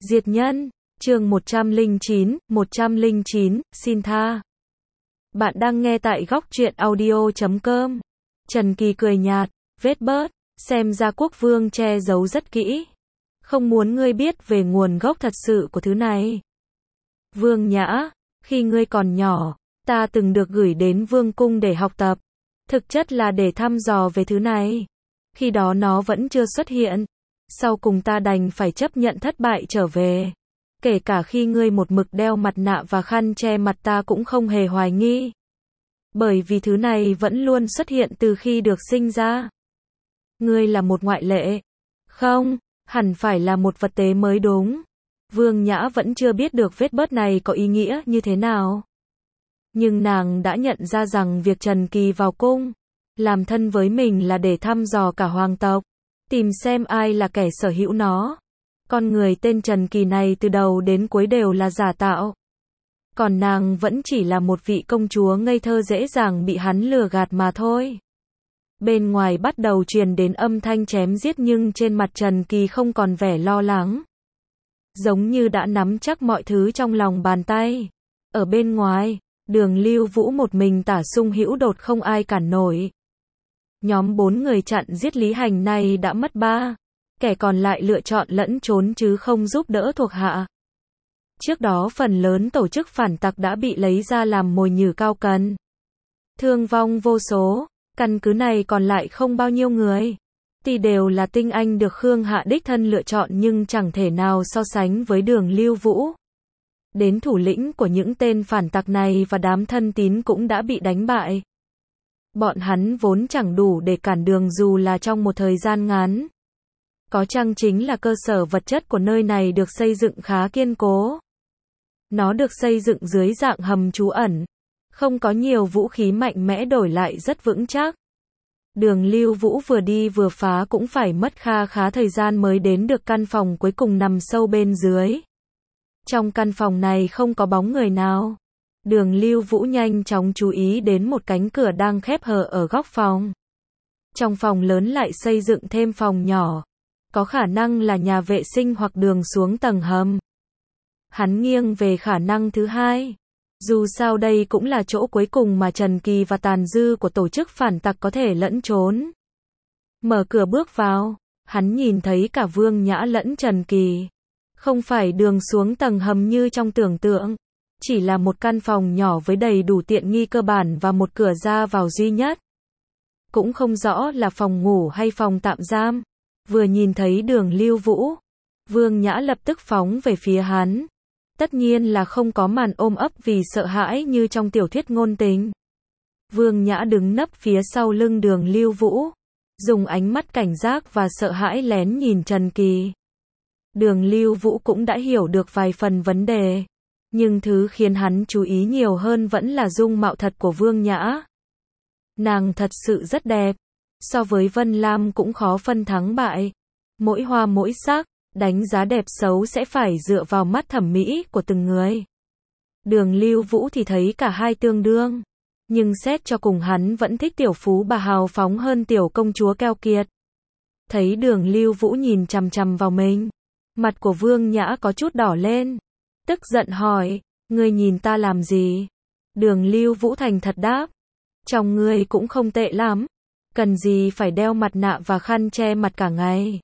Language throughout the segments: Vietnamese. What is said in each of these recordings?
Diệt nhân, chương 109, xin tha. Bạn đang nghe tại góc truyện audio.com. Trần Kỳ cười nhạt, vết bớt, xem ra quốc vương che giấu rất kỹ. Không muốn ngươi biết về nguồn gốc thật sự của thứ này. Vương Nhã, khi ngươi còn nhỏ, ta từng được gửi đến vương cung để học tập. Thực chất là để thăm dò về thứ này. Khi đó nó vẫn chưa xuất hiện. Sau cùng ta đành phải chấp nhận thất bại trở về. Kể cả khi ngươi một mực đeo mặt nạ và khăn che mặt ta cũng không hề hoài nghi. Bởi vì thứ này vẫn luôn xuất hiện từ khi được sinh ra. Ngươi là một ngoại lệ. Không, hẳn phải là một vật tế mới đúng. Vương Nhã vẫn chưa biết được vết bớt này có ý nghĩa như thế nào. Nhưng nàng đã nhận ra rằng việc Trần Kỳ vào cung, làm thân với mình là để thăm dò cả hoàng tộc. Tìm xem ai là kẻ sở hữu nó. Con người tên Trần Kỳ này từ đầu đến cuối đều là giả tạo. Còn nàng vẫn chỉ là một vị công chúa ngây thơ dễ dàng bị hắn lừa gạt mà thôi. Bên ngoài bắt đầu truyền đến âm thanh chém giết nhưng trên mặt Trần Kỳ không còn vẻ lo lắng. Giống như đã nắm chắc mọi thứ trong lòng bàn tay. Ở bên ngoài, Đường Lưu Vũ một mình tả sung hữu đột không ai cản nổi. Nhóm 4 người chặn giết Lý Hành này đã mất 3. Kẻ còn lại lựa chọn lẫn trốn chứ không giúp đỡ thuộc hạ. Trước đó phần lớn tổ chức phản tặc đã bị lấy ra làm mồi nhử cao cần. Thương vong vô số, căn cứ này còn lại không bao nhiêu người. Tuy đều là tinh anh được Khương Hạ đích thân lựa chọn nhưng chẳng thể nào so sánh với Đường Lưu Vũ. Đến thủ lĩnh của những tên phản tặc này và đám thân tín cũng đã bị đánh bại. Bọn hắn vốn chẳng đủ để cản đường dù là trong một thời gian ngắn. Có chăng chính là cơ sở vật chất của nơi này được xây dựng khá kiên cố. Nó được xây dựng dưới dạng hầm trú ẩn. Không có nhiều vũ khí mạnh mẽ đổi lại rất vững chắc. Đường Lưu Vũ vừa đi vừa phá cũng phải mất khá thời gian mới đến được căn phòng cuối cùng nằm sâu bên dưới. Trong căn phòng này không có bóng người nào. Đường Lưu Vũ nhanh chóng chú ý đến một cánh cửa đang khép hờ ở góc phòng. Trong phòng lớn lại xây dựng thêm phòng nhỏ. Có khả năng là nhà vệ sinh hoặc đường xuống tầng hầm. Hắn nghiêng về khả năng thứ hai. Dù sao đây cũng là chỗ cuối cùng mà Trần Kỳ và tàn dư của tổ chức phản tặc có thể lẫn trốn. Mở cửa bước vào, hắn nhìn thấy cả Vương Nhã lẫn Trần Kỳ. Không phải đường xuống tầng hầm như trong tưởng tượng. Chỉ là một căn phòng nhỏ với đầy đủ tiện nghi cơ bản và một cửa ra vào duy nhất. Cũng không rõ là phòng ngủ hay phòng tạm giam. Vừa nhìn thấy Đường Lưu Vũ, Vương Nhã lập tức phóng về phía hắn. Tất nhiên là không có màn ôm ấp vì sợ hãi như trong tiểu thuyết ngôn tình. Vương Nhã đứng nấp phía sau lưng Đường Lưu Vũ, dùng ánh mắt cảnh giác và sợ hãi lén nhìn Trần Kỳ. Đường Lưu Vũ cũng đã hiểu được vài phần vấn đề. Nhưng thứ khiến hắn chú ý nhiều hơn vẫn là dung mạo thật của Vương Nhã. Nàng thật sự rất đẹp. So với Vân Lam cũng khó phân thắng bại. Mỗi hoa mỗi sắc, đánh giá đẹp xấu sẽ phải dựa vào mắt thẩm mỹ của từng người. Đường Lưu Vũ thì thấy cả hai tương đương. Nhưng xét cho cùng hắn vẫn thích tiểu phú bà hào phóng hơn tiểu công chúa keo kiệt. Thấy Đường Lưu Vũ nhìn chằm chằm vào mình. Mặt của Vương Nhã có chút đỏ lên. Tức giận hỏi, ngươi nhìn ta làm gì? Đường Lưu Vũ thành thật đáp. Chồng ngươi cũng không tệ lắm. Cần gì phải đeo mặt nạ và khăn che mặt cả ngày?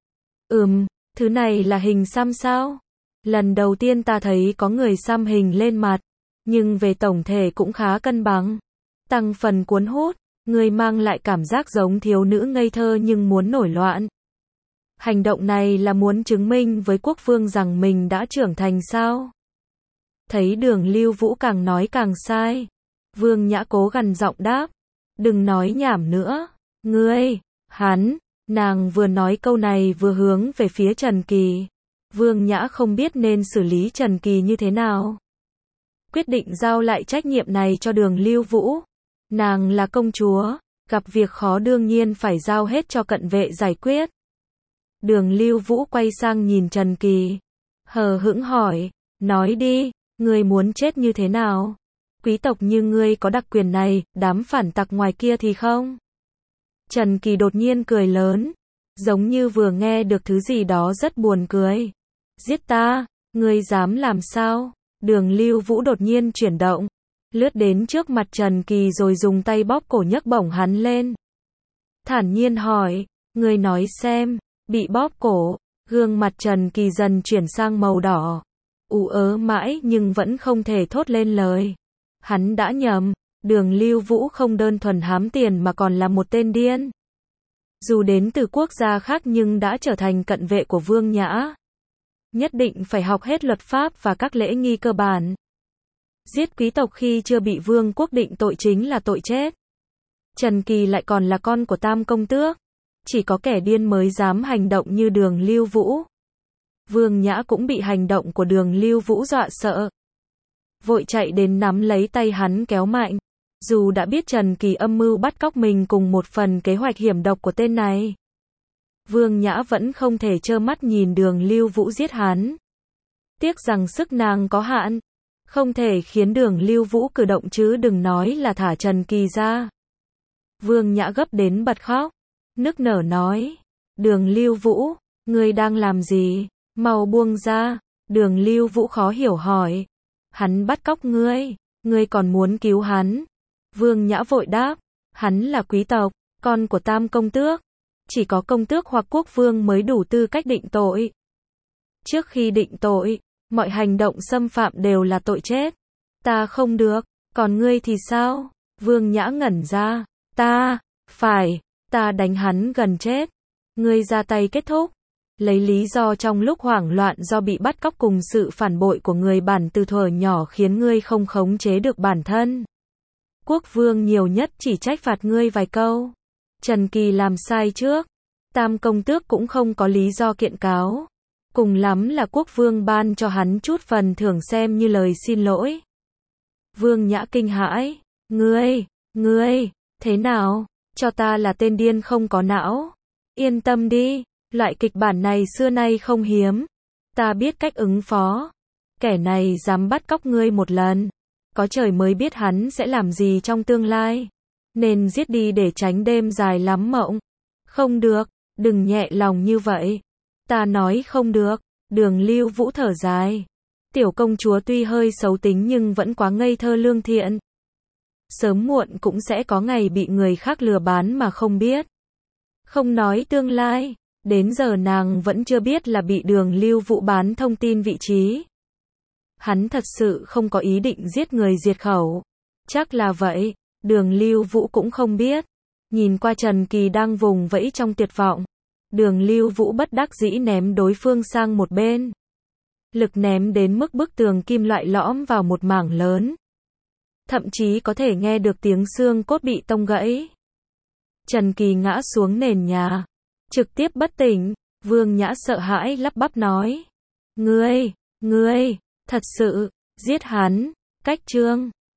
Thứ này là hình xăm sao? Lần đầu tiên ta thấy có người xăm hình lên mặt. Nhưng về tổng thể cũng khá cân bằng. Tăng phần cuốn hút, ngươi mang lại cảm giác giống thiếu nữ ngây thơ nhưng muốn nổi loạn. Hành động này là muốn chứng minh với quốc vương rằng mình đã trưởng thành sao? Thấy Đường Lưu Vũ càng nói càng sai. Vương Nhã cố gằn giọng đáp. Đừng nói nhảm nữa. Ngươi, hắn, nàng vừa nói câu này vừa hướng về phía Trần Kỳ. Vương Nhã không biết nên xử lý Trần Kỳ như thế nào. Quyết định giao lại trách nhiệm này cho Đường Lưu Vũ. Nàng là công chúa, gặp việc khó đương nhiên phải giao hết cho cận vệ giải quyết. Đường Lưu Vũ quay sang nhìn Trần Kỳ. Hờ hững hỏi, nói đi, ngươi muốn chết như thế nào? Quý tộc như ngươi có đặc quyền này, đám phản tặc ngoài kia thì không? Trần Kỳ đột nhiên cười lớn, giống như vừa nghe được thứ gì đó rất buồn cười. Giết ta, ngươi dám làm sao? Đường Lưu Vũ đột nhiên chuyển động, lướt đến trước mặt Trần Kỳ rồi dùng tay bóp cổ nhấc bổng hắn lên. Thản nhiên hỏi, ngươi nói xem, bị bóp cổ, gương mặt Trần Kỳ dần chuyển sang màu đỏ. Ú ớ mãi nhưng vẫn không thể thốt lên lời. Hắn đã nhầm, Đường Lưu Vũ không đơn thuần hám tiền mà còn là một tên điên. Dù đến từ quốc gia khác nhưng đã trở thành cận vệ của Vương Nhã. Nhất định phải học hết luật pháp và các lễ nghi cơ bản. Giết quý tộc khi chưa bị vương quốc định tội chính là tội chết. Trần Kỳ lại còn là con của Tam công tước. Chỉ có kẻ điên mới dám hành động như Đường Lưu Vũ. Vương Nhã cũng bị hành động của Đường Lưu Vũ dọa sợ. Vội chạy đến nắm lấy tay hắn kéo mạnh. Dù đã biết Trần Kỳ âm mưu bắt cóc mình cùng một phần kế hoạch hiểm độc của tên này. Vương Nhã vẫn không thể trơ mắt nhìn Đường Lưu Vũ giết hắn. Tiếc rằng sức nàng có hạn. Không thể khiến Đường Lưu Vũ cử động chứ đừng nói là thả Trần Kỳ ra. Vương Nhã gấp đến bật khóc. Nức nở nói. Đường Lưu Vũ, ngươi đang làm gì? Mau buông ra. Đường Lưu Vũ khó hiểu hỏi. Hắn bắt cóc ngươi còn muốn cứu hắn. Vương Nhã vội đáp. Hắn là quý tộc, con của Tam công tước. Chỉ có công tước hoặc quốc vương mới đủ tư cách định tội. Trước khi định tội, mọi hành động xâm phạm đều là tội chết. Ta không được, còn ngươi thì sao? Vương Nhã ngẩn ra. Ta đánh hắn gần chết. Ngươi ra tay kết thúc. Lấy lý do trong lúc hoảng loạn do bị bắt cóc cùng sự phản bội của người bản từ thuở nhỏ khiến ngươi không khống chế được bản thân. Quốc vương nhiều nhất chỉ trách phạt ngươi vài câu. Trần Kỳ làm sai trước. Tam công tước cũng không có lý do kiện cáo. Cùng lắm là quốc vương ban cho hắn chút phần thưởng xem như lời xin lỗi. Vương Nhã kinh hãi. Ngươi, thế nào? Cho ta là tên điên không có não. Yên tâm đi, loại kịch bản này xưa nay không hiếm. Ta biết cách ứng phó. Kẻ này dám bắt cóc ngươi một lần. Có trời mới biết hắn sẽ làm gì trong tương lai. Nên giết đi để tránh đêm dài lắm mộng. Không được, đừng nhẹ lòng như vậy. Ta nói không được. Đường Lưu Vũ thở dài. Tiểu công chúa tuy hơi xấu tính nhưng vẫn quá ngây thơ lương thiện. Sớm muộn cũng sẽ có ngày bị người khác lừa bán mà không biết. Không nói tương lai, đến giờ nàng vẫn chưa biết là bị Đường Lưu Vũ bán thông tin vị trí. Hắn thật sự không có ý định giết người diệt khẩu. Chắc là vậy, Đường Lưu Vũ cũng không biết. Nhìn qua Trần Kỳ đang vùng vẫy trong tuyệt vọng. Đường Lưu Vũ bất đắc dĩ ném đối phương sang một bên. Lực ném đến mức bức tường kim loại lõm vào một mảng lớn. Thậm chí có thể nghe được tiếng xương cốt bị tông gãy. Trần Kỳ ngã xuống nền nhà. Trực tiếp bất tỉnh. Vương Nhã sợ hãi lắp bắp nói. Ngươi, thật sự, giết hắn. Cách chương